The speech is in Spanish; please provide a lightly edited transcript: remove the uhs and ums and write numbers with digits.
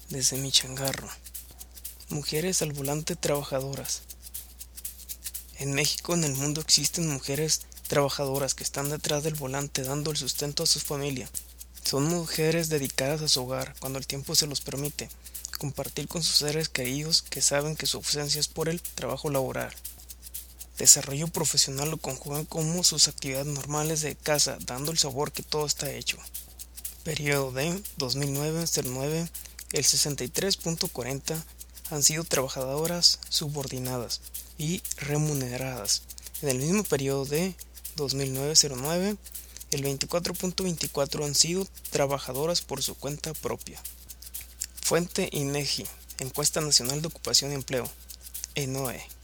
desde mi changarro. Mujeres al volante trabajadoras. En México, en el mundo existen mujeres trabajadoras que están detrás del volante dando el sustento a su familia. Son mujeres dedicadas a su hogar cuando el tiempo se los permite, compartir con sus seres queridos que saben que su ausencia es por el trabajo laboral. Desarrollo profesional lo conjugan como sus actividades normales de casa, dando el sabor que todo está hecho. Periodo de 2009-09, el 63.40 han sido trabajadoras subordinadas y remuneradas. En el mismo periodo de 2009-09, el 24.24 han sido trabajadoras por su cuenta propia. Fuente INEGI, Encuesta Nacional de Ocupación y Empleo, ENOE.